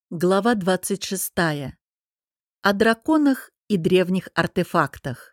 Глава 26. О драконах и древних артефактах.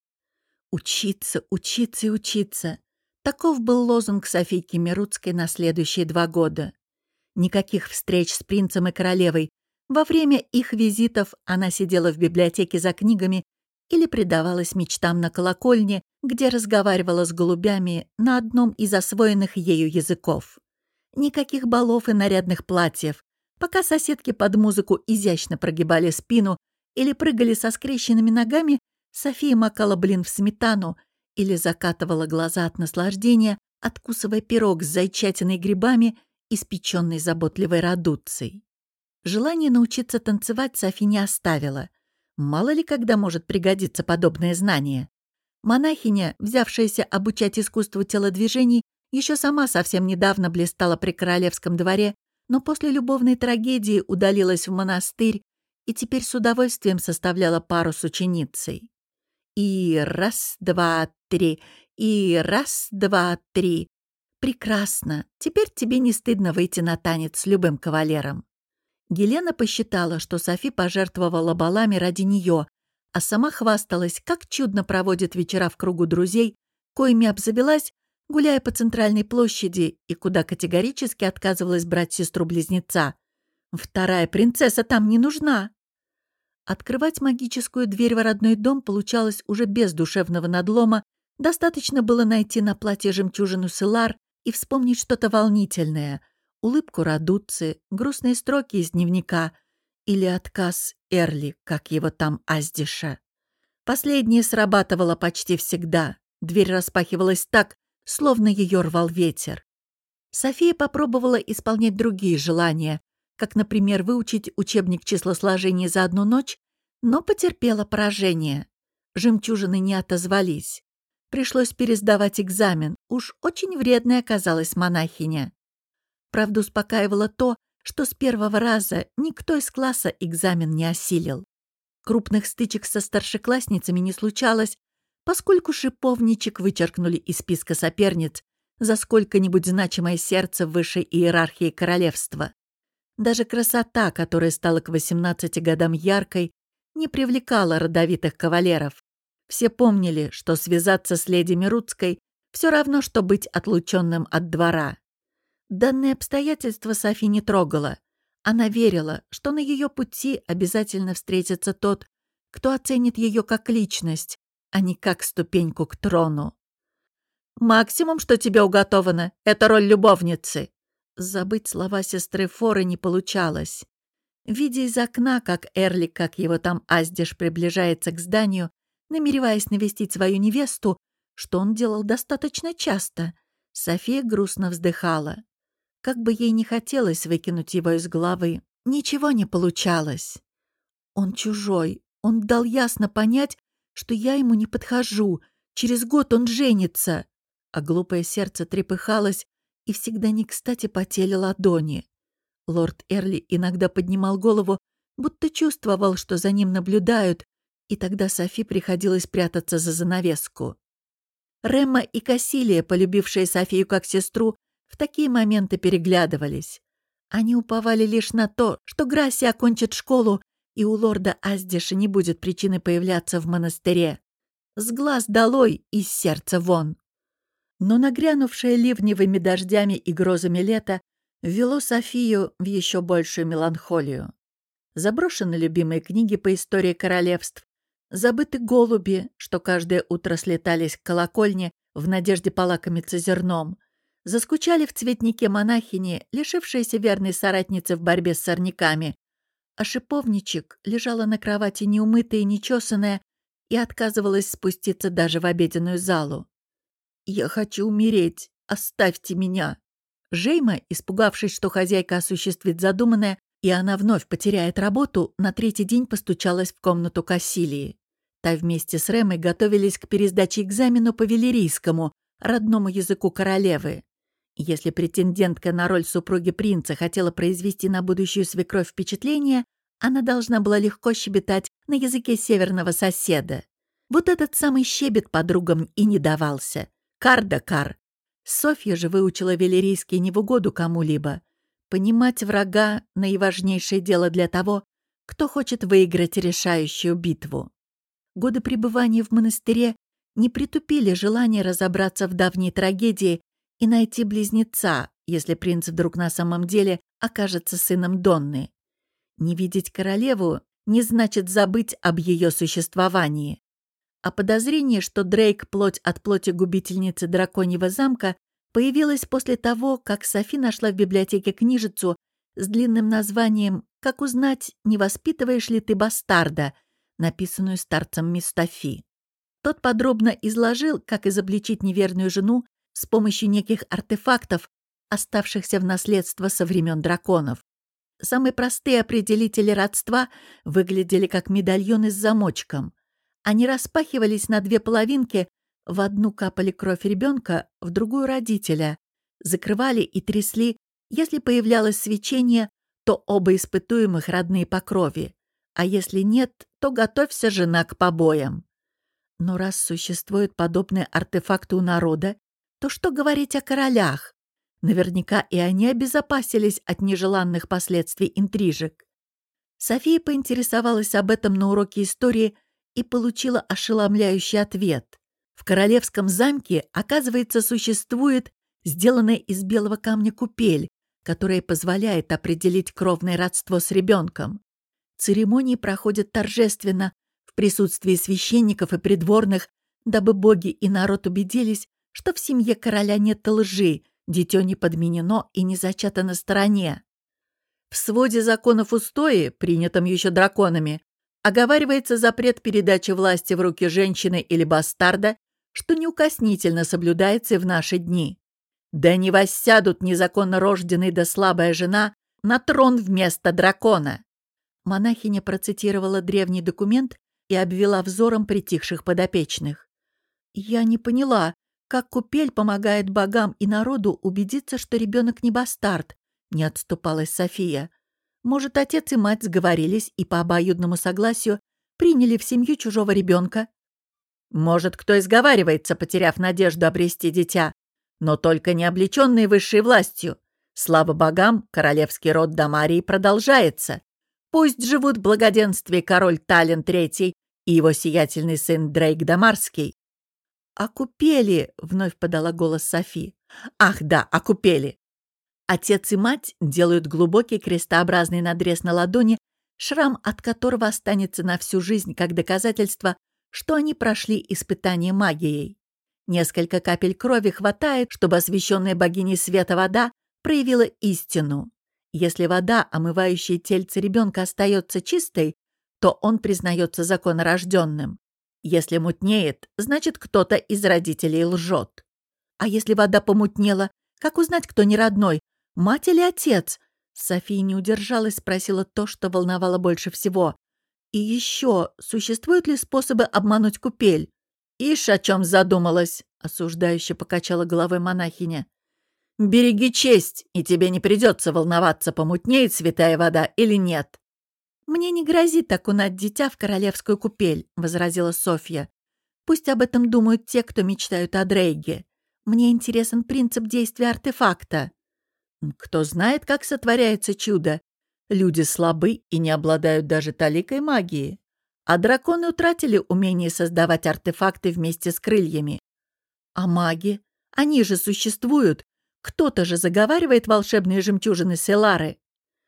Учиться, учиться и учиться. Таков был лозунг Софийки Мируцкой на следующие 2 года. Никаких встреч с принцем и королевой. Во время их визитов она сидела в библиотеке за книгами или предавалась мечтам на колокольне, где разговаривала с голубями на одном из освоенных ею языков. Никаких балов и нарядных платьев. Пока соседки под музыку изящно прогибали спину или прыгали со скрещенными ногами, София макала блин в сметану или закатывала глаза от наслаждения, откусывая пирог с зайчатиной и грибами, испеченный заботливой Радуцей. Желание научиться танцевать Софи не оставила. Мало ли когда может пригодиться подобное знание. Монахиня, взявшаяся обучать искусству телодвижений, еще сама совсем недавно блистала при королевском дворе, но после любовной трагедии удалилась в монастырь и теперь с удовольствием составляла пару с ученицей. И раз, два, три, и раз, два, три. Прекрасно. Теперь тебе не стыдно выйти на танец с любым кавалером. Гелена посчитала, что Софи пожертвовала балами ради нее, а сама хвасталась, как чудно проводит вечера в кругу друзей, коими обзавелась, гуляя по центральной площади, и куда категорически отказывалась брать сестру-близнеца. Вторая принцесса там не нужна. Открывать магическую дверь в родной дом получалось уже без душевного надлома, достаточно было найти на платье жемчужину Селар и вспомнить что-то волнительное, улыбку Радуци, грустные строки из дневника или отказ Эрли, как его там Аздиша. Последнее срабатывало почти всегда. Дверь распахивалась так, словно ее рвал ветер. София попробовала исполнять другие желания, как, например, выучить учебник числосложения за 1 ночь, но потерпела поражение. Жемчужины не отозвались. Пришлось пересдавать экзамен, уж очень вредной оказалась монахиня. Правда, успокаивало то, что с первого раза никто из класса экзамен не осилил. Крупных стычек со старшеклассницами не случалось, поскольку шиповничек вычеркнули из списка соперниц за сколько-нибудь значимое сердце в высшей иерархии королевства. Даже красота, которая стала к 18 годам яркой, не привлекала родовитых кавалеров. Все помнили, что связаться с леди Мируцкой все равно, что быть отлученным от двора. Данное обстоятельство Софи не трогало. Она верила, что на ее пути обязательно встретится тот, кто оценит ее как личность, а не как ступеньку к трону. «Максимум, что тебе уготовано, это роль любовницы». Забыть слова сестры Форы не получалось. Видя из окна, как Эрли, как его там Аздиш, приближается к зданию, намереваясь навестить свою невесту, что он делал достаточно часто, София грустно вздыхала. Как бы ей не хотелось выкинуть его из головы, ничего не получалось. Он чужой, он дал ясно понять, что я ему не подхожу, через год он женится. А глупое сердце трепыхалось и всегда не кстати потели ладони. Лорд Эрли иногда поднимал голову, будто чувствовал, что за ним наблюдают, и тогда Софи приходилось прятаться за занавеску. Ремма и Кассилия, полюбившие Софию как сестру, в такие моменты переглядывались. Они уповали лишь на то, что Грасси окончит школу, и у лорда Аздиша не будет причины появляться в монастыре. С глаз долой, из сердца вон. Но нагрянувшее ливневыми дождями и грозами лето ввело Софию в еще большую меланхолию. Заброшены любимые книги по истории королевств, забыты голуби, что каждое утро слетались к колокольне в надежде полакомиться зерном, заскучали в цветнике монахини, лишившиеся верной соратницы в борьбе с сорняками, а шиповничек лежала на кровати неумытая и нечесанная и отказывалась спуститься даже в обеденную залу. «Я хочу умереть, оставьте меня!» Жейма, испугавшись, что хозяйка осуществит задуманное, и она вновь потеряет работу, на 3-й день постучалась в комнату Кассилии. Та вместе с Ремой готовились к пересдаче экзамену по велерийскому, родному языку королевы. Если претендентка на роль супруги принца хотела произвести на будущую свекровь впечатление, она должна была легко щебетать на языке северного соседа. Вот этот самый щебет подругам и не давался. Кар да кар. Софья же выучила велерийский не в угоду кому-либо. Понимать врага — наиважнейшее дело для того, кто хочет выиграть решающую битву. Годы пребывания в монастыре не притупили желание разобраться в давней трагедии и найти близнеца, если принц вдруг на самом деле окажется сыном Донны. Не видеть королеву не значит забыть об ее существовании. А подозрение, что Дрейк — плоть от плоти губительницы драконьего замка, появилось после того, как Софи нашла в библиотеке книжицу с длинным названием «Как узнать, не воспитываешь ли ты бастарда», написанную старцем Мустафи. Тот подробно изложил, как изобличить неверную жену с помощью неких артефактов, оставшихся в наследство со времен драконов. Самые простые определители родства выглядели как медальоны с замочком. Они распахивались на две половинки, в одну капали кровь ребенка, в другую — родителя. Закрывали и трясли. Если появлялось свечение, то оба испытуемых родные по крови. А если нет, то готовься, жена, к побоям. Но раз существуют подобные артефакты у народа, то что говорить о королях? Наверняка и они обезопасились от нежеланных последствий интрижек. София поинтересовалась об этом на уроке истории и получила ошеломляющий ответ. В королевском замке, оказывается, существует сделанная из белого камня купель, которая позволяет определить кровное родство с ребенком. Церемонии проходят торжественно, в присутствии священников и придворных, дабы боги и народ убедились, что в семье короля нет лжи, дитё не подменено и не зачато на стороне. В своде законов устои, принятом еще драконами, оговаривается запрет передачи власти в руки женщины или бастарда, что неукоснительно соблюдается и в наши дни. Да не воссядут незаконно рожденный да слабая жена на трон вместо дракона. Монахиня процитировала древний документ и обвела взором притихших подопечных. «Я не поняла, как купель помогает богам и народу убедиться, что ребенок не бастард», — не отступалась София. «Может, отец и мать сговорились и по обоюдному согласию приняли в семью чужого ребенка?» «Может, кто и сговаривается, потеряв надежду обрести дитя, но только не облеченный высшей властью. Слава богам, королевский род Дамарии продолжается. Пусть живут в благоденствии король Тален III и его сиятельный сын Дрейк Дамарский». «О купели», — вновь подала голос Софи. «Ах да, о купели». Отец и мать делают глубокий крестообразный надрез на ладони, шрам от которого останется на всю жизнь как доказательство, что они прошли испытание магией. Несколько капель крови хватает, чтобы освященная богиней света вода проявила истину. Если вода, омывающая тельце ребенка, остается чистой, то он признается законорожденным. Если мутнеет, значит, кто-то из родителей лжет. А если вода помутнела, как узнать, кто не родной, мать или отец? София не удержалась, спросила то, что волновало больше всего. И еще, существуют ли способы обмануть купель? «Ишь, о чем задумалась», — осуждающе покачала головой монахиня. «Береги честь, и тебе не придется волноваться, помутнеет святая вода или нет». «Мне не грозит окунать дитя в королевскую купель», — возразила Софья. «Пусть об этом думают те, кто мечтают о Дрейге. Мне интересен принцип действия артефакта». «Кто знает, как сотворяется чудо? Люди слабы и не обладают даже таликой магии. А драконы утратили умение создавать артефакты вместе с крыльями. А маги? Они же существуют. Кто-то же заговаривает волшебные жемчужины Селары.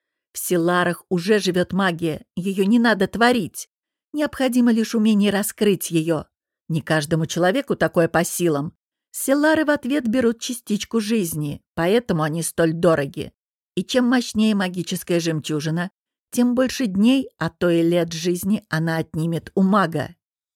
В Селарах уже живет магия, ее не надо творить. Необходимо лишь умение раскрыть ее. Не каждому человеку такое по силам. Селары в ответ берут частичку жизни, поэтому они столь дороги. И чем мощнее магическая жемчужина, тем больше дней, а то и лет жизни она отнимет у мага.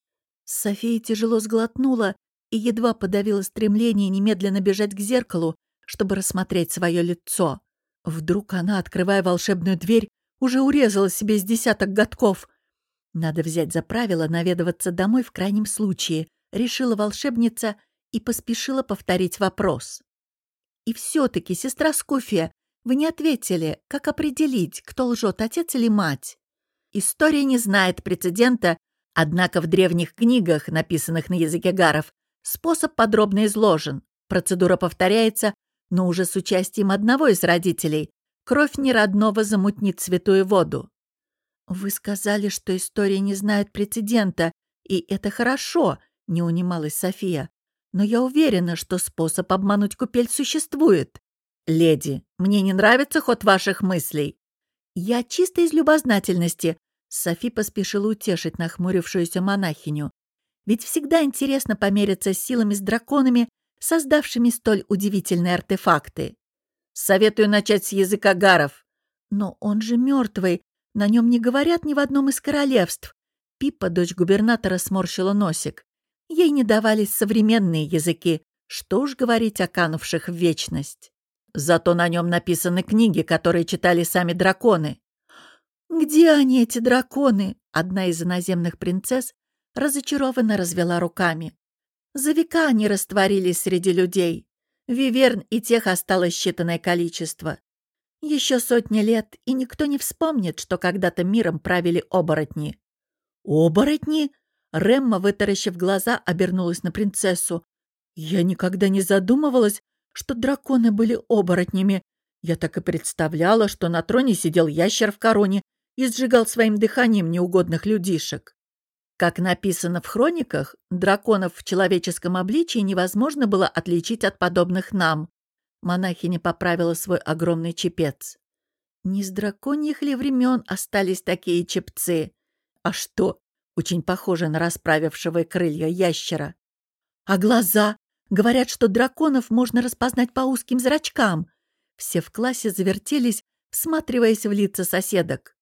София тяжело сглотнула и едва подавила стремление немедленно бежать к зеркалу, чтобы рассмотреть свое лицо. Вдруг она, открывая волшебную дверь, уже урезала себе с десяток годков. Надо взять за правило наведываться домой в крайнем случае, решила волшебница и поспешила повторить вопрос. И все-таки, сестра Скуфия, вы не ответили, как определить, кто лжет, отец или мать? История не знает прецедента, однако в древних книгах, написанных на языке гаров, способ подробно изложен. Процедура повторяется, но уже с участием одного из родителей, Кровь неродного замутнит святую воду. Вы сказали, что история не знает прецедента, и это хорошо, не унималась София. Но я уверена, что способ обмануть купель существует. Леди, мне не нравится ход ваших мыслей. Я чисто из любознательности. Софи поспешила утешить нахмурившуюся монахиню. Ведь всегда интересно помериться силами с драконами, создавшими столь удивительные артефакты. Советую начать с языка гаров. Но он же мертвый, на нем не говорят ни в одном из королевств. Пиппа, дочь губернатора, сморщила носик. Ей не давались современные языки, что уж говорить о канувших в вечность. Зато на нем написаны книги, которые читали сами драконы. «Где они, эти драконы?» Одна из иноземных принцесс разочарованно развела руками. За века они растворились среди людей. Виверн и тех осталось считанное количество. Еще сотни лет, и никто не вспомнит, что когда-то миром правили оборотни. «Оборотни?» Ремма, вытаращив глаза, обернулась на принцессу. «Я никогда не задумывалась, что драконы были оборотнями. Я так и представляла, что на троне сидел ящер в короне и сжигал своим дыханием неугодных людишек». Как написано в хрониках, драконов в человеческом обличии невозможно было отличить от подобных нам. Монахиня поправила свой огромный чепец. Не с драконьих ли времен остались такие чепцы? А что? Очень похоже на расправившего крылья ящера. А глаза? Говорят, что драконов можно распознать по узким зрачкам. Все в классе завертелись, всматриваясь в лица соседок.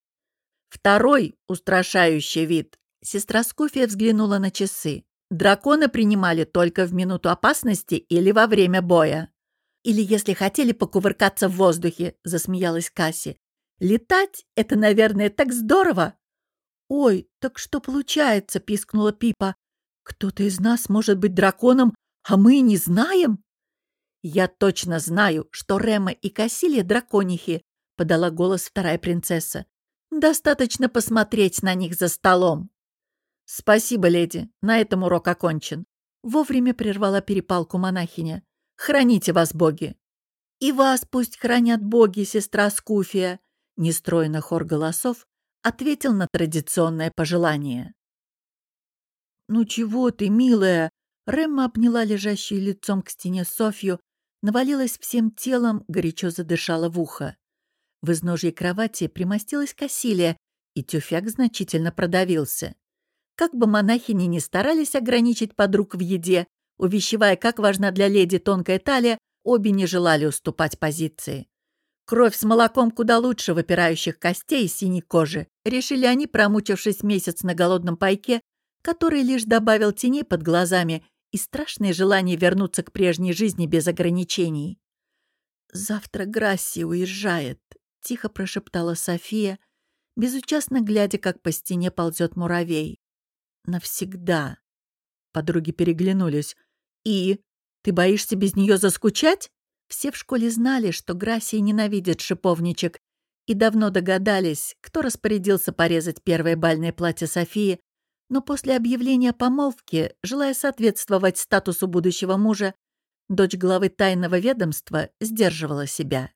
Второй устрашающий вид. Сестра Скуфия взглянула на часы. Драконы принимали только в минуту опасности или во время боя. Или если хотели покувыркаться в воздухе, засмеялась Касси. Летать — это, наверное, так здорово. Ой, так что получается, пискнула Пипа. Кто-то из нас может быть драконом, а мы и не знаем. Я точно знаю, что Рема и Кассилия драконихи, подала голос вторая принцесса. Достаточно посмотреть на них за столом. «Спасибо, леди, на этом урок окончен». Вовремя прервала перепалку монахиня. «Храните вас боги». «И вас пусть хранят боги, сестра Скуфия», нестройно хор голосов ответил на традиционное пожелание. «Ну чего ты, милая?» Ремма обняла лежащую лицом к стене Софью, навалилась всем телом, горячо задышала в ухо. В изножье кровати примостилась Кассилия, и тюфяк значительно продавился. Как бы монахини ни старались ограничить подруг в еде, увещевая, как важна для леди тонкая талия, обе не желали уступать позиции. Кровь с молоком куда лучше выпирающих костей и синей кожи, решили они, промучившись месяц на голодном пайке, который лишь добавил теней под глазами и страшное желание вернуться к прежней жизни без ограничений. «Завтра Грасси уезжает», — тихо прошептала София, безучастно глядя, как по стене ползет муравей. «Навсегда». Подруги переглянулись. «И? Ты боишься без нее заскучать?» Все в школе знали, что Грассия ненавидит шиповничек, и давно догадались, кто распорядился порезать первое бальное платье Софии, но после объявления помолвки, желая соответствовать статусу будущего мужа, дочь главы тайного ведомства сдерживала себя.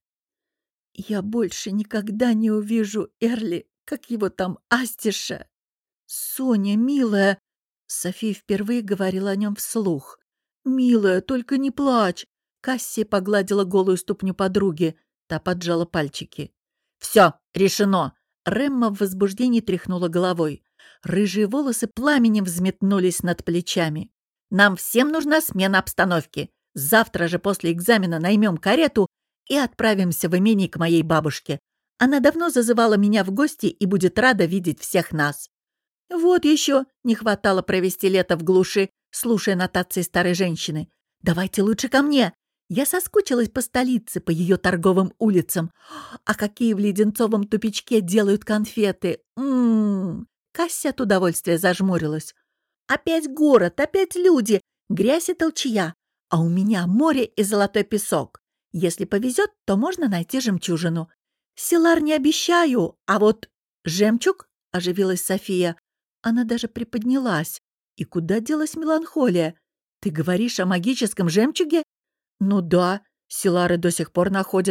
«Я больше никогда не увижу Эрли, как его там, Астиша!» «Соня, милая!» София впервые говорила о нем вслух. «Милая, только не плачь!» Кассия погладила голую ступню подруги. Та поджала пальчики. «Все, решено!» Ремма в возбуждении тряхнула головой. Рыжие волосы пламенем взметнулись над плечами. «Нам всем нужна смена обстановки. Завтра же после экзамена наймем карету и отправимся в имение к моей бабушке. Она давно зазывала меня в гости и будет рада видеть всех нас». «Вот еще не хватало провести лето в глуши, слушая нотации старой женщины. Давайте лучше ко мне. Я соскучилась по столице, по ее торговым улицам. А какие в Леденцовом тупичке делают конфеты! М-м-м!» Кася от удовольствия зажмурилась. «Опять город, опять люди, грязь и толчья. А у меня море и золотой песок. Если повезет, то можно найти жемчужину. Силар не обещаю, а вот...» «Жемчуг?» — оживилась София. Она даже приподнялась. «И куда делась меланхолия? Ты говоришь о магическом жемчуге?» «Ну да, Силары до сих пор находят.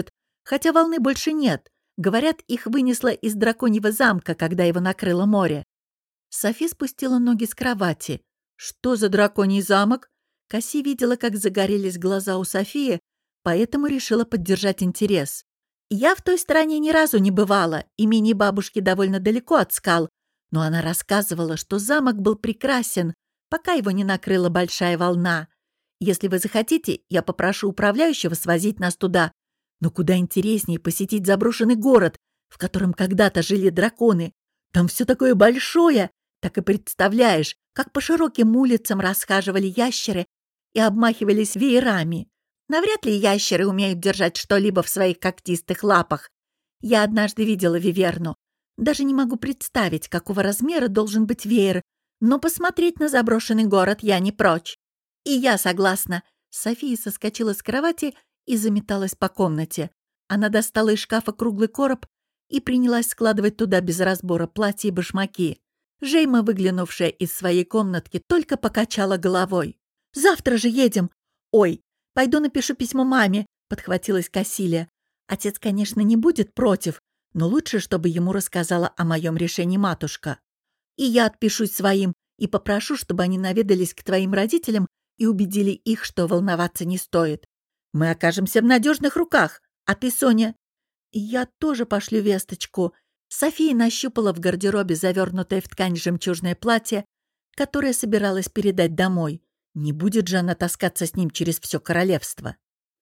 хотя волны больше нет. Говорят, их вынесло из драконьего замка, когда его накрыло море. Софи спустила ноги с кровати. Что за драконий замок? Касси видела, как загорелись глаза у Софии, поэтому решила поддержать интерес. Я в той стране ни разу не бывала, имени бабушки довольно далеко от скал, но она рассказывала, что замок был прекрасен, пока его не накрыла большая волна. Если вы захотите, я попрошу управляющего свозить нас туда. Но куда интереснее посетить заброшенный город, в котором когда-то жили драконы. Там все такое большое, так и представляешь, как по широким улицам расхаживали ящеры и обмахивались веерами. Навряд ли ящеры умеют держать что-либо в своих когтистых лапах. Я однажды видела виверну. Даже не могу представить, какого размера должен быть веер, но посмотреть на заброшенный город я не прочь. И я согласна. София соскочила с кровати и заметалась по комнате. Она достала из шкафа круглый короб и принялась складывать туда без разбора платья и башмаки. Жейма, выглянувшая из своей комнатки, только покачала головой. «Завтра же едем!» «Ой, пойду напишу письмо маме», — подхватилась Кассилия. «Отец, конечно, не будет против, но лучше, чтобы ему рассказала о моем решении матушка. И я отпишусь своим и попрошу, чтобы они наведались к твоим родителям и убедили их, что волноваться не стоит. Мы окажемся в надежных руках, а ты, Соня...» «Я тоже пошлю весточку». София нащупала в гардеробе завернутое в ткань жемчужное платье, которое собиралась передать домой. Не будет же она таскаться с ним через все королевство.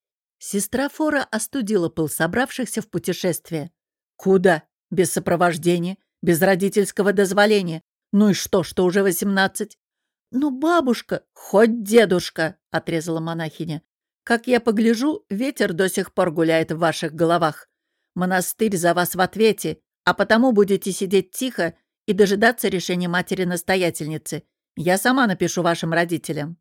Сестра Фора остудила пыл собравшихся в путешествие. «Куда? Без сопровождения, без родительского дозволения. Ну и что уже 18?» «Ну, бабушка, хоть дедушка», — отрезала монахиня. «Как я погляжу, ветер до сих пор гуляет в ваших головах. Монастырь за вас в ответе, а потому будете сидеть тихо и дожидаться решения матери-настоятельницы. Я сама напишу вашим родителям».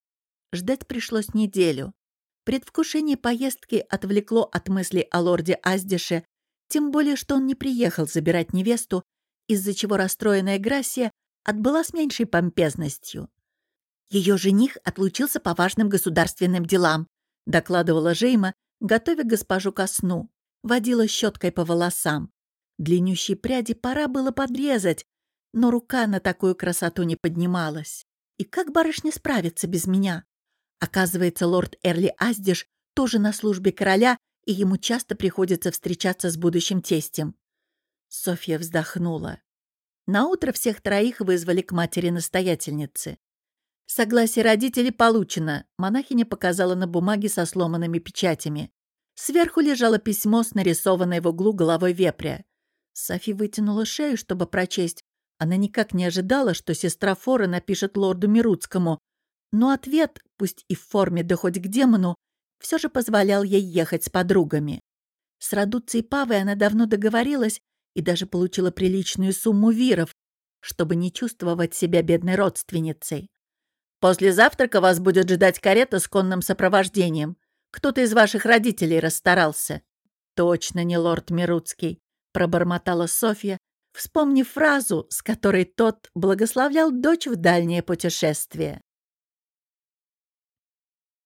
Ждать пришлось неделю. Предвкушение поездки отвлекло от мыслей о лорде Аздише, тем более, что он не приехал забирать невесту, из-за чего расстроенная Грассия отбыла с меньшей помпезностью. «Ее жених отлучился по важным государственным делам», докладывала Жейма, готовя госпожу ко сну. Водила щеткой по волосам. Длиннющие пряди пора было подрезать, но рука на такую красоту не поднималась. И как барышня справится без меня? Оказывается, лорд Эрли Аздиш тоже на службе короля, и ему часто приходится встречаться с будущим тестем. Софья вздохнула. Наутро всех троих вызвали к матери-настоятельнице. «Согласие родителей получено», — монахиня показала на бумаге со сломанными печатями. Сверху лежало письмо с нарисованной в углу головой вепря. Софи вытянула шею, чтобы прочесть. Она никак не ожидала, что сестра Фора напишет лорду Мируцкому, но ответ, пусть и в форме, да хоть к демону, все же позволял ей ехать с подругами. С Радуцией Павой она давно договорилась и даже получила приличную сумму виров, чтобы не чувствовать себя бедной родственницей. «После завтрака вас будет ждать карета с конным сопровождением. Кто-то из ваших родителей расстарался». «Точно не лорд Мируцкий», — пробормотала Софья, вспомнив фразу, с которой тот благословлял дочь в дальнее путешествие.